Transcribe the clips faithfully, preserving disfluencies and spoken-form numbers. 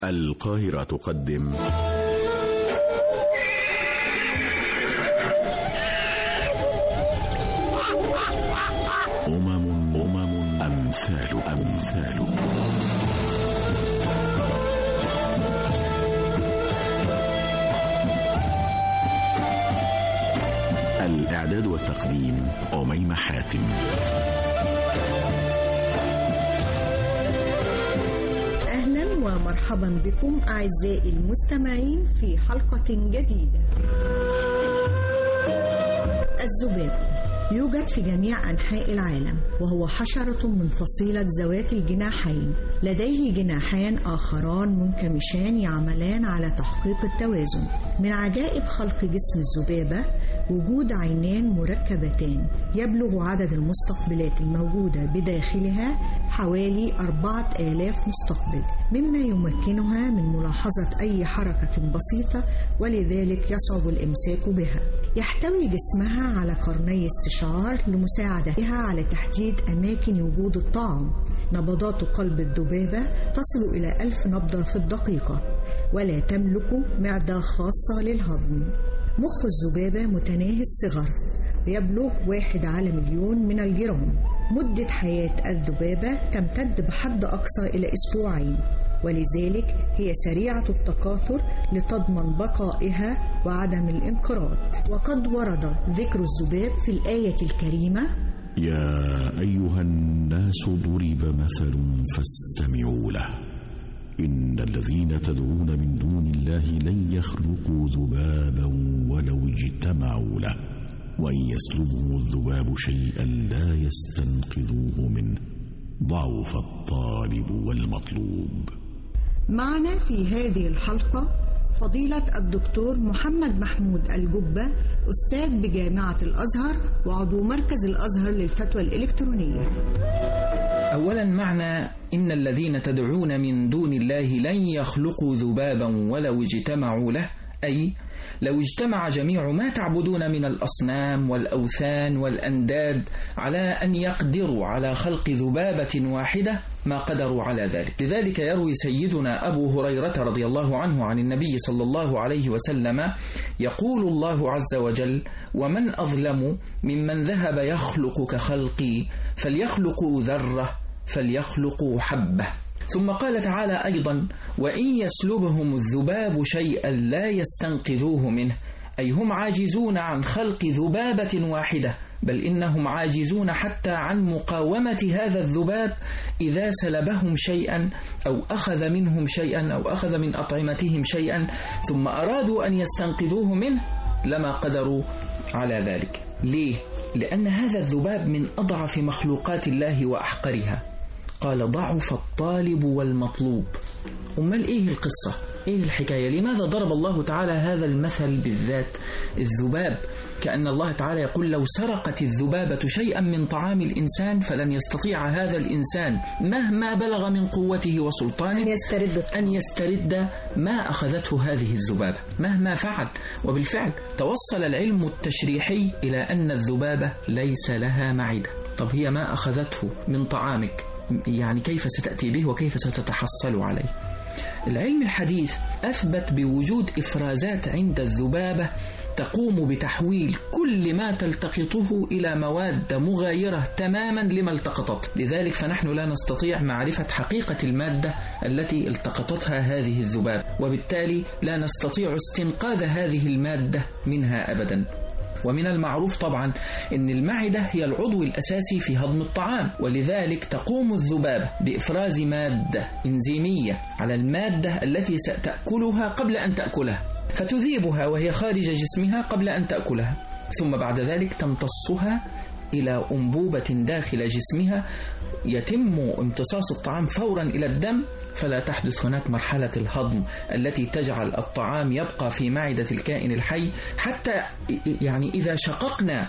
القاهرة تقدم أمم أمم أمثال أمثال الإعداد والتقديم أميمة حاتم. أهلا ومرحبا بكم أعزائي المستمعين في حلقة جديدة. الذباب يوجد في جميع أنحاء العالم، وهو حشرة من فصيلة ذوات الجناحين، لديه جناحان آخران منكمشان يعملان على تحقيق التوازن. من عجائب خلق جسم الذبابة وجود عينان مركبتان، يبلغ عدد المستقبلات الموجودة بداخلها حوالي أربعة آلاف مستقبل، مما يمكنها من ملاحظة أي حركة بسيطة، ولذلك يصعب الإمساك بها. يحتوي جسمها على قرني استشعار لمساعدتها على تحديد أماكن وجود الطعام. نبضات قلب الذبابة تصل إلى ألف نبضة في الدقيقة، ولا تملك معدة خاصة للهضم. مخ الذبابة متناهي الصغر، يبلغ واحد على مليون من الجرام. مدة حياة الذبابة تمتد بحد أقصى إلى أسبوعين، ولذلك هي سريعة التكاثر لتضمن بقائها وعدم الانقراض. وقد ورد ذكر الذباب في الآية الكريمة: يا أيها الناس ضرب مثل فاستمعوا له إن الذين تدعون من دون الله لن يخلقوا ذبابا ولو اجتمعوا له وإن يسلبهم الذباب شيئا لا يستنقذوه منه ضعف الطالب والمطلوب. معنا في هذه الحلقة فضيلة الدكتور محمد محمود الجبة، أستاذ بجامعة الأزهر وعضو مركز الأزهر للفتوى الإلكترونية. أولا، معنى إن الذين تدعون من دون الله لن يخلقوا ذبابا ولو اجتمعوا له، أي لو اجتمع جميع ما تعبدون من الأصنام والأوثان والأنداد على أن يقدروا على خلق ذبابة واحدة ما قدروا على ذلك. لذلك يروي سيدنا أبو هريرة رضي الله عنه عن النبي صلى الله عليه وسلم يقول الله عز وجل: ومن أظلم ممن ذهب يخلق كخلقي فليخلقوا ذرة فليخلقوا حبة. ثم قال تعالى أيضا: وإن يسلبهم الذباب شيئا لا يستنقذوه منه، أي هم عاجزون عن خلق ذبابة واحدة، بل إنهم عاجزون حتى عن مقاومة هذا الذباب إذا سلبهم شيئا أو أخذ منهم شيئا أو أخذ من أطعمتهم شيئا ثم أرادوا أن يستنقذوه منه لما قدروا على ذلك. ليه؟ لأن هذا الذباب من أضعف مخلوقات الله وأحقرها. قال: ضعف الطالب والمطلوب. أمال إيه القصة؟ إيه الحكاية؟ لماذا ضرب الله تعالى هذا المثل بالذات الذباب؟ كأن الله تعالى يقول: لو سرقت الذبابة شيئا من طعام الإنسان فلن يستطيع هذا الإنسان مهما بلغ من قوته وسلطانه أن يسترد, أن يسترد ما أخذته هذه الذبابة مهما فعل. وبالفعل توصل العلم التشريحي إلى أن الذبابة ليس لها معدة. طب هي ما أخذته من طعامك، يعني كيف ستأتي به وكيف ستتحصل عليه؟ العلم الحديث أثبت بوجود إفرازات عند الذبابة تقوم بتحويل كل ما تلتقطه إلى مواد مغايرة تماما لما التقطت. لذلك فنحن لا نستطيع معرفة حقيقة المادة التي التقطتها هذه الذبابة، وبالتالي لا نستطيع استنقاذ هذه المادة منها أبدا. ومن المعروف طبعا أن المعدة هي العضو الأساسي في هضم الطعام، ولذلك تقوم الذبابة بإفراز مادة إنزيمية على المادة التي ستأكلها قبل أن تأكلها، فتذيبها وهي خارج جسمها قبل أن تأكلها، ثم بعد ذلك تمتصها إلى أنبوبة داخل جسمها، يتم امتصاص الطعام فورا إلى الدم، فلا تحدث هناك مرحلة الهضم التي تجعل الطعام يبقى في معدة الكائن الحي، حتى يعني إذا شققنا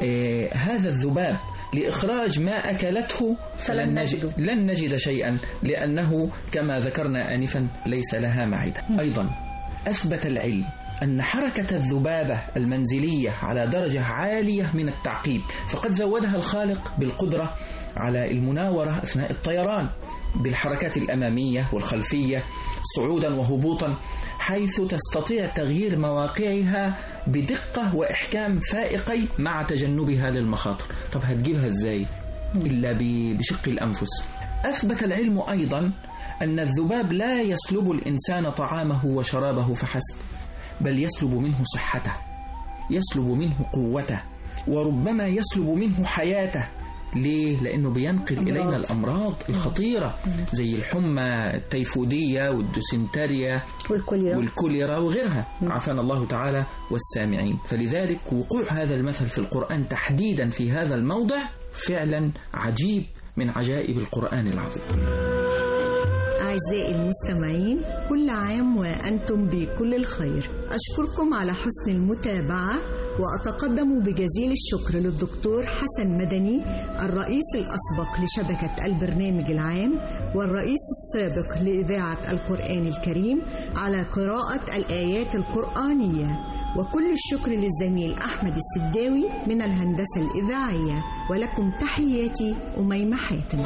آه هذا الذباب لإخراج ما أكلته فلن نجد, لن نجد شيئا، لأنه كما ذكرنا آنفا ليس لها معدة. أيضا أثبت العلم أن حركة الذبابة المنزلية على درجة عالية من التعقيد، فقد زودها الخالق بالقدرة على المناورة أثناء الطيران، بالحركات الأمامية والخلفية صعودا وهبوطا، حيث تستطيع تغيير مواقعها بدقة وإحكام فائقي مع تجنبها للمخاطر. طب هتجيبها إزاي؟ إلا بشق الأنفس. أثبت العلم أيضا أن الذباب لا يسلب الإنسان طعامه وشرابه فحسب، بل يسلب منه صحته، يسلب منه قوته، وربما يسلب منه حياته. ليه؟ لأنه بينقل أمراض. إلينا الأمراض الخطيرة زي الحمى التيفودية والدوسنتريا والكوليرا, والكوليرا وغيرها، عافانا الله تعالى والسامعين. فلذلك وقوع هذا المثل في القرآن تحديدا في هذا الموضع فعلا عجيب من عجائب القرآن العظيم. أعزائي المستمعين، كل عام وأنتم بكل الخير. أشكركم على حسن المتابعة، وأتقدم بجزيل الشكر للدكتور حسن مدني الرئيس الأسبق لشبكة البرنامج العام والرئيس السابق لإذاعة القرآن الكريم على قراءة الآيات القرآنية، وكل الشكر للزميل أحمد السداوي من الهندسة الإذاعية. ولكم تحياتي أميمة حاتم.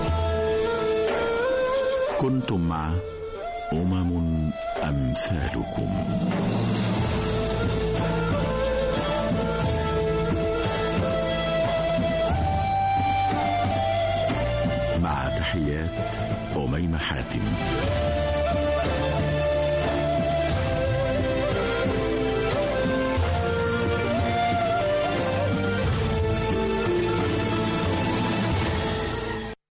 كنتم مع أمم أمثالكم. مع تحيات أميمة حاتم.